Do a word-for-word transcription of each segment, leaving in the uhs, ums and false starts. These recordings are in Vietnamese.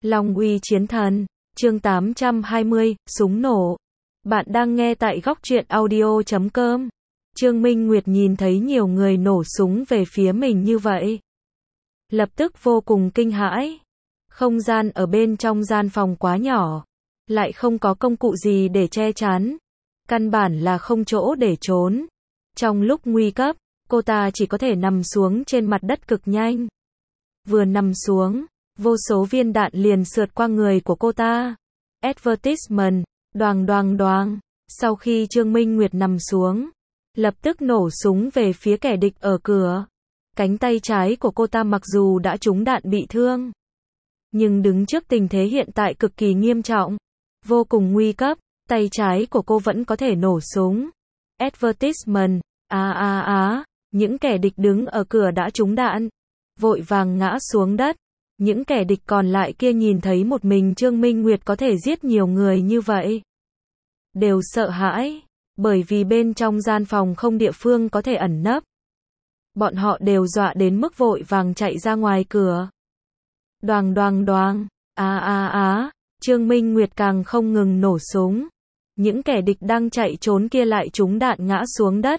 Long uy chiến thần, chương tám trăm hai mươi, súng nổ. Bạn đang nghe tại góc truyện audio chấm com. Trương Minh Nguyệt nhìn thấy nhiều người nổ súng về phía mình như vậy. Lập tức vô cùng kinh hãi. Không gian ở bên trong gian phòng quá nhỏ. Lại không có công cụ gì để che chắn. Căn bản là không chỗ để trốn. Trong lúc nguy cấp, cô ta chỉ có thể nằm xuống trên mặt đất cực nhanh. Vừa nằm xuống, vô số viên đạn liền sượt qua người của cô ta. Advertisement, đoàng đoàng đoàng. Sau khi Trương Minh Nguyệt nằm xuống, lập tức nổ súng về phía kẻ địch ở cửa. Cánh tay trái của cô ta mặc dù đã trúng đạn bị thương, nhưng đứng trước tình thế hiện tại cực kỳ nghiêm trọng, vô cùng nguy cấp, tay trái của cô vẫn có thể nổ súng. Advertisement, á á á, những kẻ địch đứng ở cửa đã trúng đạn, vội vàng ngã xuống đất. Những kẻ địch còn lại kia nhìn thấy một mình Trương Minh Nguyệt có thể giết nhiều người như vậy, đều sợ hãi, bởi vì bên trong gian phòng không địa phương có thể ẩn nấp. Bọn họ đều dọa đến mức vội vàng chạy ra ngoài cửa. Đoàng đoàng đoàng, á á á, Trương Minh Nguyệt càng không ngừng nổ súng. Những kẻ địch đang chạy trốn kia lại trúng đạn ngã xuống đất.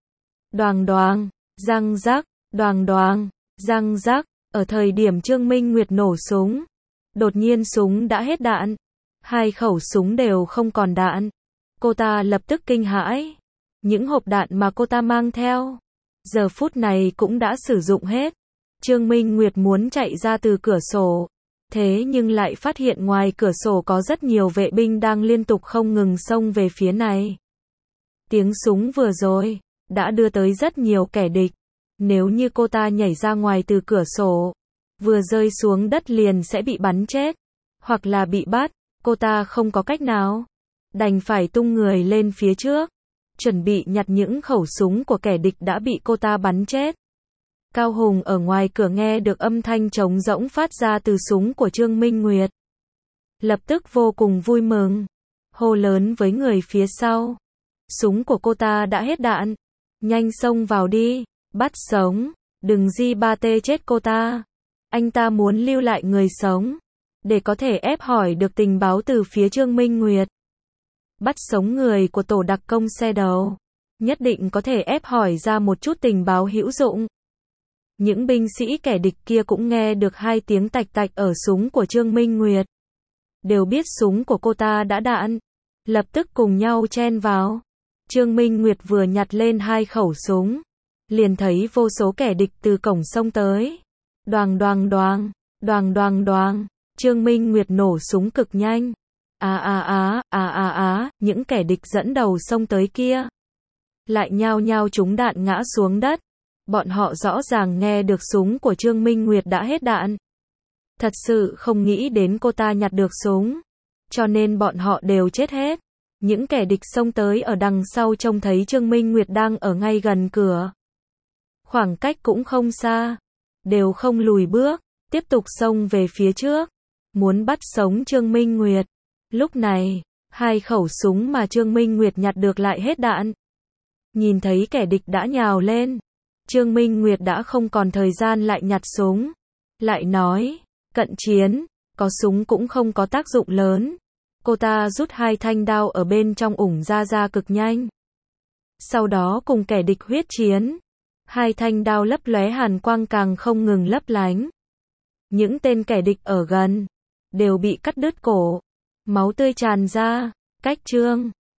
Đoàng đoàng, răng rắc, đoàng đoàng, răng rắc. Ở thời điểm Trương Minh Nguyệt nổ súng, đột nhiên súng đã hết đạn. Hai khẩu súng đều không còn đạn. Cô ta lập tức kinh hãi. Những hộp đạn mà cô ta mang theo, giờ phút này cũng đã sử dụng hết. Trương Minh Nguyệt muốn chạy ra từ cửa sổ. Thế nhưng lại phát hiện ngoài cửa sổ có rất nhiều vệ binh đang liên tục không ngừng xông về phía này. Tiếng súng vừa rồi đã đưa tới rất nhiều kẻ địch. Nếu như cô ta nhảy ra ngoài từ cửa sổ, vừa rơi xuống đất liền sẽ bị bắn chết, hoặc là bị bắt. Cô ta không có cách nào, đành phải tung người lên phía trước, chuẩn bị nhặt những khẩu súng của kẻ địch đã bị cô ta bắn chết. Cao Hùng ở ngoài cửa nghe được âm thanh trống rỗng phát ra từ súng của Trương Minh Nguyệt, lập tức vô cùng vui mừng, hô lớn với người phía sau. Súng của cô ta đã hết đạn, nhanh xông vào đi, bắt sống, đừng di ba tê chết cô ta. Anh ta muốn lưu lại người sống, để có thể ép hỏi được tình báo từ phía Trương Minh Nguyệt. Bắt sống người của tổ đặc công xe đầu, nhất định có thể ép hỏi ra một chút tình báo hữu dụng. Những binh sĩ kẻ địch kia cũng nghe được hai tiếng tạch tạch ở súng của Trương Minh Nguyệt. Đều biết súng của cô ta đã đạn, lập tức cùng nhau chen vào. Trương Minh Nguyệt vừa nhặt lên hai khẩu súng, liền thấy vô số kẻ địch từ cổng xông tới. Đoàng đoàng đoàng, đoàng đoàng đoàng, Trương Minh Nguyệt nổ súng cực nhanh. Á á á, á á á, những kẻ địch dẫn đầu xông tới kia lại nhao nhao trúng đạn ngã xuống đất. Bọn họ rõ ràng nghe được súng của Trương Minh Nguyệt đã hết đạn. Thật sự không nghĩ đến cô ta nhặt được súng, cho nên bọn họ đều chết hết. Những kẻ địch xông tới ở đằng sau trông thấy Trương Minh Nguyệt đang ở ngay gần cửa, khoảng cách cũng không xa, đều không lùi bước, tiếp tục xông về phía trước, muốn bắt sống Trương Minh Nguyệt. Lúc này, hai khẩu súng mà Trương Minh Nguyệt nhặt được lại hết đạn. Nhìn thấy kẻ địch đã nhào lên, Trương Minh Nguyệt đã không còn thời gian lại nhặt súng. Lại nói, cận chiến, có súng cũng không có tác dụng lớn. Cô ta rút hai thanh đao ở bên trong ủng ra ra cực nhanh. Sau đó cùng kẻ địch huyết chiến. Hai thanh đao lấp lóe hàn quang càng không ngừng lấp lánh. Những tên kẻ địch ở gần đều bị cắt đứt cổ, máu tươi tràn ra. Cách Trương